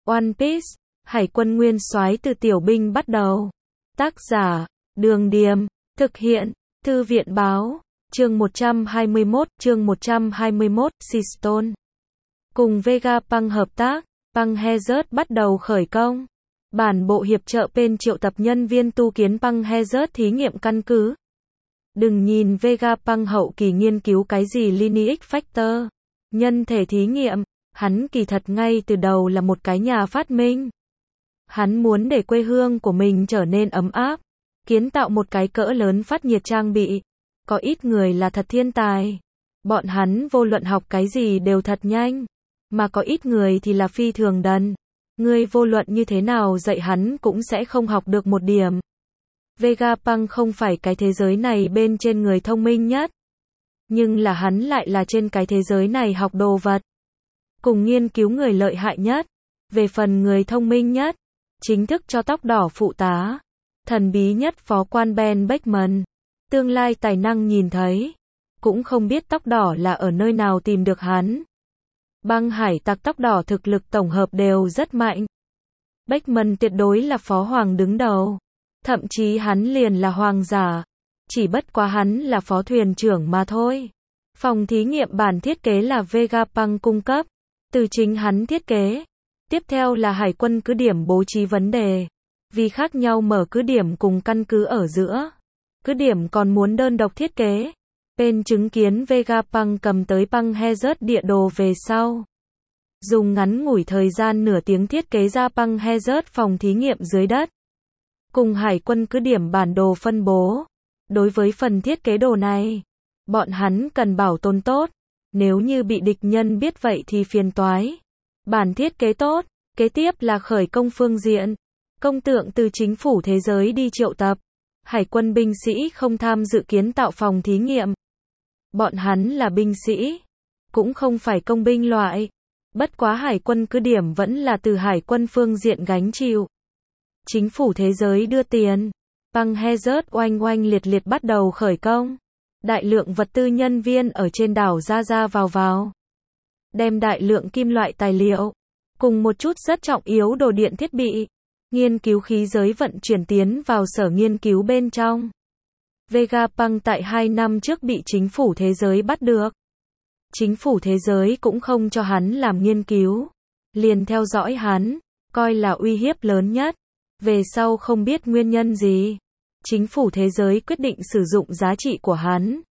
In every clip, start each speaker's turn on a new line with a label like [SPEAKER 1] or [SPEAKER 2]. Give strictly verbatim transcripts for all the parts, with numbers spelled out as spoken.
[SPEAKER 1] One Piece, Hải quân nguyên soái từ tiểu binh bắt đầu. Tác giả, Đường Điềm, thực hiện, Thư viện báo, chương một trăm hai mươi mốt, chương một trăm hai mươi mốt, Seastone. Cùng Vegapunk hợp tác, Punk Hazard bắt đầu khởi công. Bản bộ hiệp trợ Pen triệu tập nhân viên tu kiến Punk Hazard thí nghiệm căn cứ. Đừng nhìn Vegapunk hậu kỳ nghiên cứu cái gì Lineage Factor, nhân thể thí nghiệm, hắn kỳ thật ngay từ đầu là một cái nhà phát minh. Hắn muốn để quê hương của mình trở nên ấm áp, kiến tạo một cái cỡ lớn phát nhiệt trang bị. Có ít người là thật thiên tài, bọn hắn vô luận học cái gì đều thật nhanh, mà có ít người thì là phi thường đần. Ngươi vô luận như thế nào dạy hắn cũng sẽ không học được một điểm. Vegapunk không phải cái thế giới này bên trên người thông minh nhất, nhưng là hắn lại là trên cái thế giới này học đồ vật, cùng nghiên cứu người lợi hại nhất. Về phần người thông minh nhất, chính thức cho tóc đỏ phụ tá, thần bí nhất phó quan Ben Beckman, tương lai tài năng nhìn thấy, cũng không biết tóc đỏ là ở nơi nào tìm được hắn. Băng hải tặc tóc đỏ thực lực tổng hợp đều rất mạnh. Beckman tuyệt đối là phó hoàng đứng đầu, thậm chí hắn liền là hoàng giả, chỉ bất quá hắn là phó thuyền trưởng mà thôi. Phòng thí nghiệm bản thiết kế là Vegapunk cung cấp, từ chính hắn thiết kế. Tiếp theo là hải quân cứ điểm bố trí vấn đề, vì khác nhau mở cứ điểm cùng căn cứ ở giữa. Cứ điểm còn muốn đơn độc thiết kế. Pen chứng kiến Vegapunk cầm tới Punk Hazard địa đồ về sau, dùng ngắn ngủi thời gian nửa tiếng thiết kế ra Punk Hazard phòng thí nghiệm dưới đất, cùng hải quân cứ điểm bản đồ phân bố. Đối với phần thiết kế đồ này, bọn hắn cần bảo tồn tốt, nếu như bị địch nhân biết vậy thì phiền toái. Bản thiết kế tốt, kế tiếp là khởi công phương diện. Công tượng từ chính phủ thế giới đi triệu tập. Hải quân binh sĩ không tham dự kiến tạo phòng thí nghiệm. Bọn hắn là binh sĩ, cũng không phải công binh loại. Bất quá hải quân cứ điểm vẫn là từ hải quân phương diện gánh chịu. Chính phủ thế giới đưa tiền. Punk Hazard oanh oanh liệt liệt bắt đầu khởi công. Đại lượng vật tư nhân viên ở trên đảo ra ra vào vào. Đem đại lượng kim loại tài liệu, cùng một chút rất trọng yếu đồ điện thiết bị, nghiên cứu khí giới vận chuyển tiến vào sở nghiên cứu bên trong. Vegapunk tại hai năm trước bị chính phủ thế giới bắt được. Chính phủ thế giới cũng không cho hắn làm nghiên cứu, liền theo dõi hắn, coi là uy hiếp lớn nhất. Về sau không biết nguyên nhân gì, chính phủ thế giới quyết định sử dụng giá trị của hắn.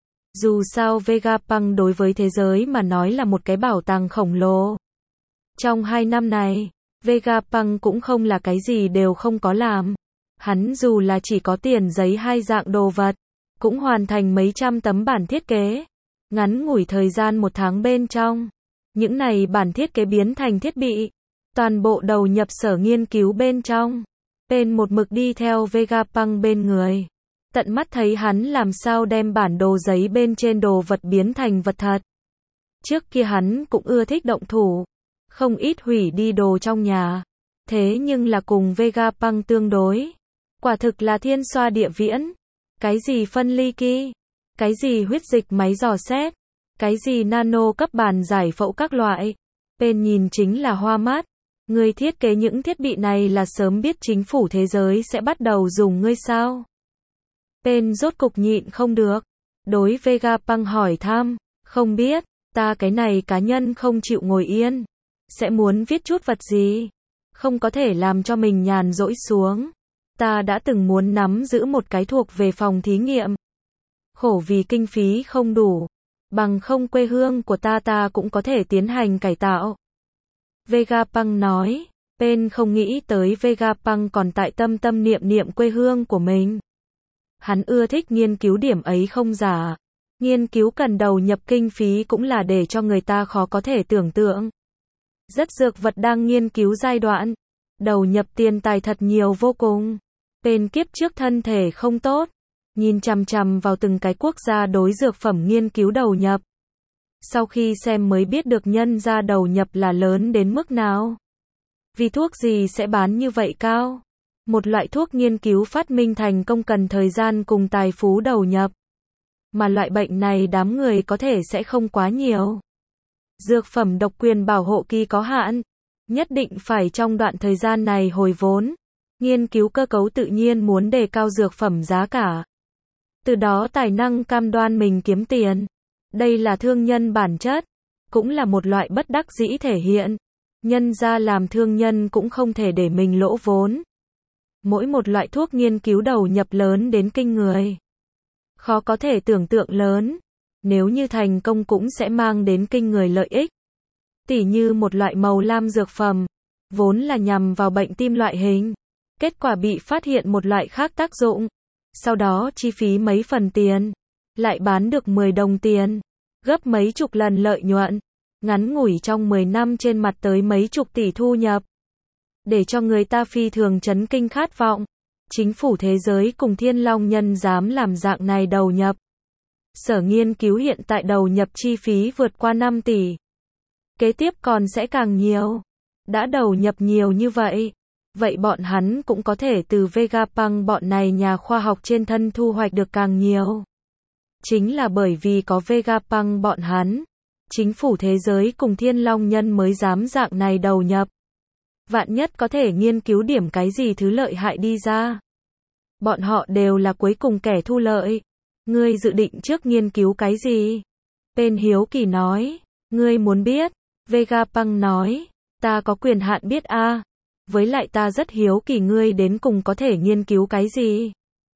[SPEAKER 1] Dù sao Vegapunk đối với thế giới mà nói là một cái bảo tàng khổng lồ. Trong hai năm này, Vegapunk cũng không là cái gì đều không có làm. Hắn dù là chỉ có tiền giấy hai dạng đồ vật, cũng hoàn thành mấy trăm tấm bản thiết kế. Ngắn ngủi thời gian một tháng bên trong, những này bản thiết kế biến thành thiết bị, toàn bộ đầu nhập sở nghiên cứu bên trong. Pen một mực đi theo Vegapunk bên người, tận mắt thấy hắn làm sao đem bản đồ giấy bên trên đồ vật biến thành vật thật. Trước kia hắn cũng ưa thích động thủ, không ít hủy đi đồ trong nhà. Thế nhưng là cùng Vegapunk tương đối, quả thực là thiên xoa địa viễn. Cái gì phân ly ki, cái gì huyết dịch máy dò xét, cái gì nano cấp bàn giải phẫu các loại. Pen nhìn chính là hoa mắt. Người thiết kế những thiết bị này là sớm biết chính phủ thế giới sẽ bắt đầu dùng ngươi sao? Pen rốt cục nhịn không được. Đối Vegapunk hỏi thăm, không biết, ta cái này cá nhân không chịu ngồi yên. Sẽ muốn viết chút vật gì? Không có thể làm cho mình nhàn rỗi xuống. Ta đã từng muốn nắm giữ một cái thuộc về phòng thí nghiệm. Khổ vì kinh phí không đủ. Bằng không quê hương của ta ta cũng có thể tiến hành cải tạo. Vegapunk nói, Pen không nghĩ tới Vegapunk còn tại tâm tâm niệm niệm quê hương của mình. Hắn ưa thích nghiên cứu điểm ấy không giả. Nghiên cứu cần đầu nhập kinh phí cũng là để cho người ta khó có thể tưởng tượng. Rất dược vật đang nghiên cứu giai đoạn, đầu nhập tiền tài thật nhiều vô cùng. Pen kiếp trước thân thể không tốt, nhìn chằm chằm vào từng cái quốc gia đối dược phẩm nghiên cứu đầu nhập. Sau khi xem mới biết được nhân ra đầu nhập là lớn đến mức nào. Vì thuốc gì sẽ bán như vậy cao? Một loại thuốc nghiên cứu phát minh thành công cần thời gian cùng tài phú đầu nhập. Mà loại bệnh này đám người có thể sẽ không quá nhiều. Dược phẩm độc quyền bảo hộ kỳ có hạn. nhất định phải trong đoạn thời gian này hồi vốn, nghiên cứu cơ cấu tự nhiên muốn đề cao dược phẩm giá cả. Từ đó tài năng cam đoan mình kiếm tiền. Đây là thương nhân bản chất, cũng là một loại bất đắc dĩ thể hiện. Nhân ra làm thương nhân cũng không thể để mình lỗ vốn. Mỗi một loại thuốc nghiên cứu đầu nhập lớn đến kinh người. Khó có thể tưởng tượng lớn. Nếu như thành công cũng sẽ mang đến kinh người lợi ích. Tỉ như một loại màu lam dược phẩm, vốn là nhằm vào bệnh tim loại hình. Kết quả bị phát hiện một loại khác tác dụng. Sau đó chi phí mấy phần tiền, lại bán được mười đồng tiền, gấp mấy chục lần lợi nhuận. Ngắn ngủi trong mười năm trên mặt tới mấy chục tỷ thu nhập. Để cho người ta phi thường chấn kinh khát vọng. Chính phủ thế giới cùng Thiên Long Nhân dám làm dạng này đầu nhập. Sở nghiên cứu hiện tại đầu nhập chi phí vượt qua năm tỷ. Kế tiếp còn sẽ càng nhiều. Đã đầu nhập nhiều như vậy. Vậy bọn hắn cũng có thể từ Vegapunk bọn này nhà khoa học trên thân thu hoạch được càng nhiều. Chính là bởi vì có Vegapunk bọn hắn. Chính phủ thế giới cùng Thiên Long Nhân mới dám dạng này đầu nhập. Vạn nhất có thể nghiên cứu điểm cái gì thứ lợi hại đi ra. Bọn họ đều là cuối cùng kẻ thu lợi. Ngươi dự định trước nghiên cứu cái gì? Pen hiếu kỳ nói. Ngươi muốn biết? Vegapunk nói. Ta có quyền hạn biết a. À. Với lại ta rất hiếu kỳ ngươi đến cùng có thể nghiên cứu cái gì?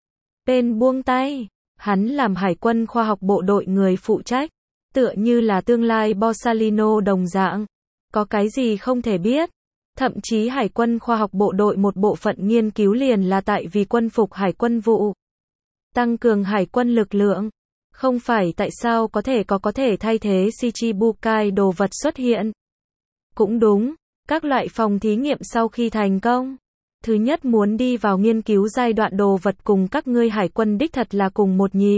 [SPEAKER 1] Pen buông tay. Hắn làm hải quân khoa học bộ đội người phụ trách. Tựa như là tương lai Borsalino đồng dạng. Có cái gì không thể biết. Thậm chí hải quân khoa học bộ đội một bộ phận nghiên cứu liền là tại vì quân phục hải quân vụ. Tăng cường hải quân lực lượng. Không phải tại sao có thể có có thể thay thế Shichibukai đồ vật xuất hiện. Cũng đúng, các loại phòng thí nghiệm sau khi thành công. Thứ nhất muốn đi vào nghiên cứu giai đoạn đồ vật cùng các ngươi hải quân đích thật là cùng một nhịp.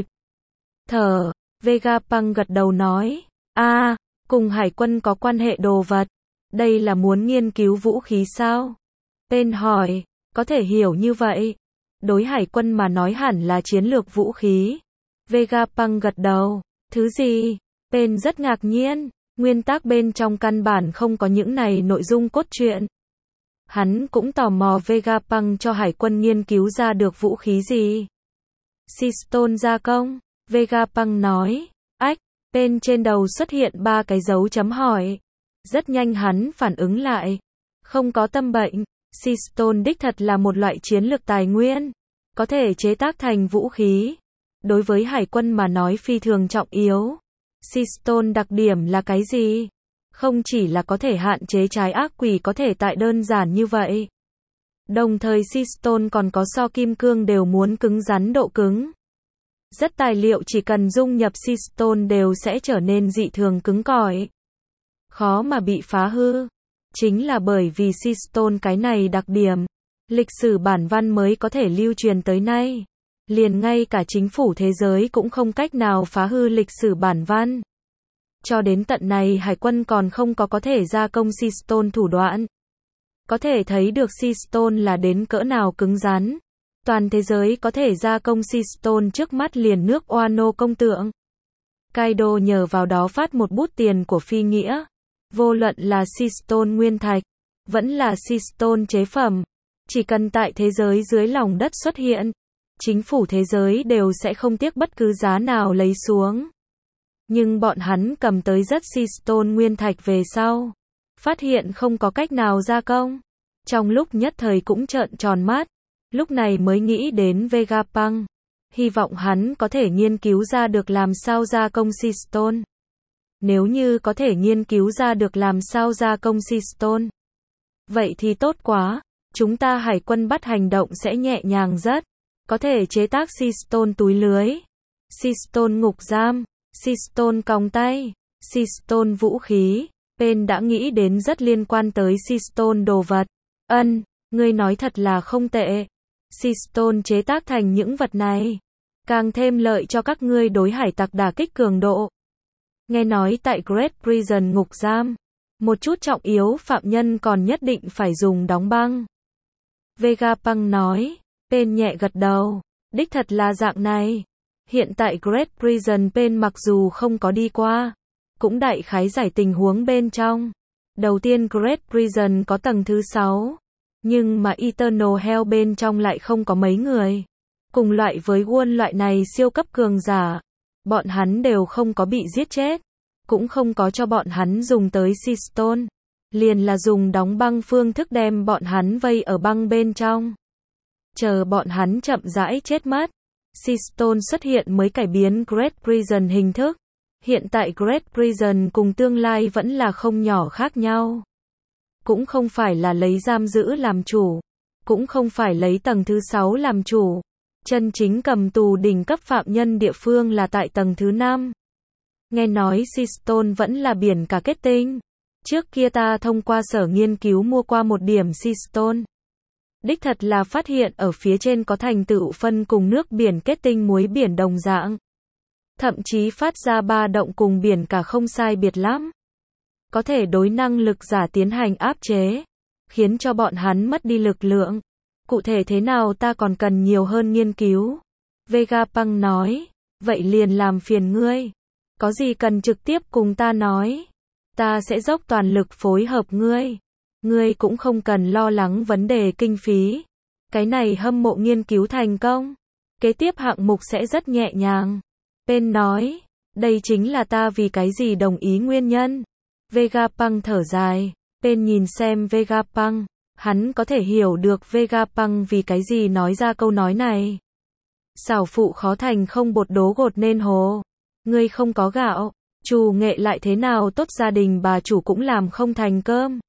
[SPEAKER 1] Thở, Vegapunk gật đầu nói. a à, cùng hải quân có quan hệ đồ vật. Đây là muốn nghiên cứu vũ khí sao? Pen hỏi, có thể hiểu như vậy. Đối hải quân mà nói hẳn là chiến lược vũ khí. Vegapunk gật đầu. Thứ gì? Pen rất ngạc nhiên. Nguyên tắc bên trong căn bản không có những này nội dung cốt truyện. Hắn cũng tò mò Vegapunk cho hải quân nghiên cứu ra được vũ khí gì. Sistone gia công. Vegapunk nói. Ách, Pen trên đầu xuất hiện ba cái dấu chấm hỏi. Rất nhanh hắn phản ứng lại. Không có tâm bệnh. Sistone đích thật là một loại chiến lược tài nguyên. Có thể chế tác thành vũ khí. Đối với hải quân mà nói phi thường trọng yếu. Sistone đặc điểm là cái gì? Không chỉ là có thể hạn chế trái ác quỷ có thể tại đơn giản như vậy. Đồng thời Sistone còn có so kim cương đều muốn cứng rắn độ cứng. Rất tài liệu chỉ cần dung nhập Sistone đều sẽ trở nên dị thường cứng cỏi. Khó mà bị phá hư. Chính là bởi vì Sistone cái này đặc điểm. Lịch sử bản văn mới có thể lưu truyền tới nay. Liền ngay cả chính phủ thế giới cũng không cách nào phá hư lịch sử bản văn. Cho đến tận này hải quân còn không có có thể gia công Sistone thủ đoạn. Có thể thấy được Sistone là đến cỡ nào cứng rắn. Toàn thế giới có thể gia công Sistone trước mắt liền nước Wano công tượng. Kaido nhờ vào đó phát một bút tiền của phi nghĩa. Vô luận là Sistone nguyên thạch, vẫn là Sistone chế phẩm. Chỉ cần tại thế giới dưới lòng đất xuất hiện, chính phủ thế giới đều sẽ không tiếc bất cứ giá nào lấy xuống. Nhưng bọn hắn cầm tới rất Sistone nguyên thạch về sau. Phát hiện không có cách nào gia công. Trong lúc nhất thời cũng trợn tròn mắt. Lúc này mới nghĩ đến Vegapunk. Hy vọng hắn có thể nghiên cứu ra được làm sao gia công Sistone. Nếu như có thể nghiên cứu ra được làm sao gia công Sistone. Vậy thì tốt quá. Chúng ta hải quân bắt hành động sẽ nhẹ nhàng rất. Có thể chế tác Sistone túi lưới. Sistone ngục giam. Sistone còng tay. Sistone vũ khí. Pen đã nghĩ đến rất liên quan tới Sistone đồ vật. Ân, ngươi nói thật là không tệ. Sistone chế tác thành những vật này. Càng thêm lợi cho các ngươi đối hải tặc đả kích cường độ. Nghe nói tại Great Prison ngục giam. Một chút trọng yếu phạm nhân còn nhất định phải dùng đóng băng. Vegapunk nói. Pen nhẹ gật đầu. Đích thật là dạng này. Hiện tại Great Prison Pen mặc dù không có đi qua. Cũng đại khái giải tình huống bên trong. Đầu tiên Great Prison có tầng thứ sáu, nhưng mà Eternal Hell bên trong lại không có mấy người. Cùng loại với World loại này siêu cấp cường giả, bọn hắn đều không có bị giết chết, cũng không có cho bọn hắn dùng tới Seastone, liền là dùng đóng băng phương thức đem bọn hắn vây ở băng bên trong. Chờ bọn hắn chậm rãi chết mất, Seastone xuất hiện mới cải biến Great Prison hình thức. Hiện tại Great Prison cùng tương lai vẫn là không nhỏ khác nhau. Cũng không phải là lấy giam giữ làm chủ, cũng không phải lấy tầng thứ sáu làm chủ. Chân chính cầm tù đỉnh cấp phạm nhân địa phương là tại tầng thứ năm. Nghe nói Seastone vẫn là biển cả kết tinh. Trước kia ta thông qua sở nghiên cứu mua qua một điểm Seastone. Đích thật là phát hiện ở phía trên có thành tựu phân cùng nước biển kết tinh muối biển đồng dạng. Thậm chí phát ra ba động cùng biển cả không sai biệt lắm. Có thể đối năng lực giả tiến hành áp chế, khiến cho bọn hắn mất đi lực lượng. Cụ thể thế nào ta còn cần nhiều hơn nghiên cứu. Vegapunk nói, vậy liền làm phiền ngươi. Có gì cần trực tiếp cùng ta nói. Ta sẽ dốc toàn lực phối hợp ngươi. Ngươi cũng không cần lo lắng vấn đề kinh phí. Cái này hâm mộ nghiên cứu thành công. Kế tiếp hạng mục sẽ rất nhẹ nhàng. Pen nói, đây chính là ta vì cái gì đồng ý nguyên nhân. Vegapunk thở dài. Pen nhìn xem Vegapunk. Hắn có thể hiểu được Vegapunk vì cái gì nói ra câu nói này. Xảo phụ khó thành không bột đố gột nên hồ. Ngươi không có gạo, chủ nghệ lại thế nào tốt gia đình bà chủ cũng làm không thành cơm.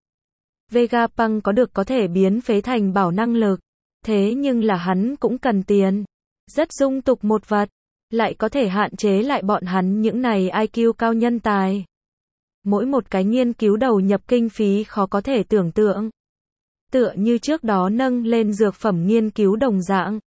[SPEAKER 1] Vegapunk có được có thể biến phế thành bảo năng lực. Thế nhưng là hắn cũng cần tiền. Rất dung tục một vật. Lại có thể hạn chế lại bọn hắn những này i kiu cao nhân tài. Mỗi một cái nghiên cứu đầu nhập kinh phí khó có thể tưởng tượng. Tựa như trước đó nâng lên dược phẩm nghiên cứu đồng dạng.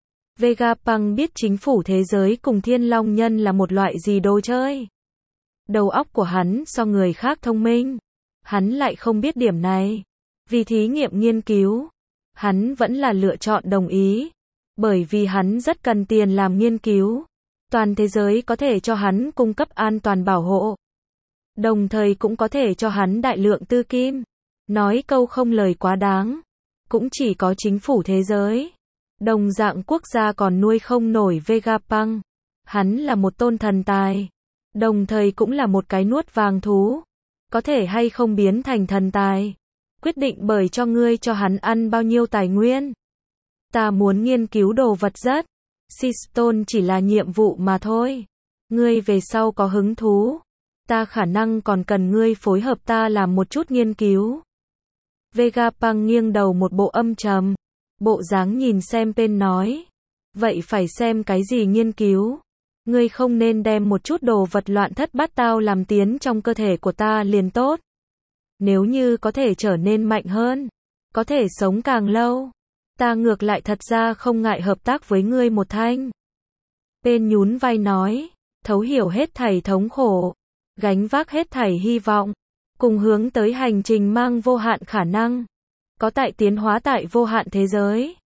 [SPEAKER 1] Vegapunk biết chính phủ thế giới cùng thiên long nhân là một loại gì đồ chơi. Đầu óc của hắn so người khác thông minh. Hắn lại không biết điểm này. Vì thí nghiệm nghiên cứu, hắn vẫn là lựa chọn đồng ý. Bởi vì hắn rất cần tiền làm nghiên cứu. Toàn thế giới có thể cho hắn cung cấp an toàn bảo hộ. Đồng thời cũng có thể cho hắn đại lượng tư kim. Nói câu không lời quá đáng. Cũng chỉ có chính phủ thế giới. Đồng dạng quốc gia còn nuôi không nổi Vegapunk. Hắn là một tôn thần tài. Đồng thời cũng là một cái nuốt vàng thú. Có thể hay không biến thành thần tài. Quyết định bởi cho ngươi cho hắn ăn bao nhiêu tài nguyên. Ta muốn nghiên cứu đồ vật rất. Seastone chỉ là nhiệm vụ mà thôi. Ngươi về sau có hứng thú. Ta khả năng còn cần ngươi phối hợp ta làm một chút nghiên cứu. Vegapunk nghiêng đầu một bộ âm trầm. Bộ dáng nhìn xem Pen nói. Vậy phải xem cái gì nghiên cứu. Ngươi không nên đem một chút đồ vật loạn thất bát tao làm tiến trong cơ thể của ta liền tốt. Nếu như có thể trở nên mạnh hơn. Có thể sống càng lâu. Ta ngược lại thật ra không ngại hợp tác với ngươi một thanh. Pen nhún vai nói. Thấu hiểu hết thảy thống khổ. Gánh vác hết thảy hy vọng. Cùng hướng tới hành trình mang vô hạn khả năng. Có tại tiến hóa tại vô hạn thế giới.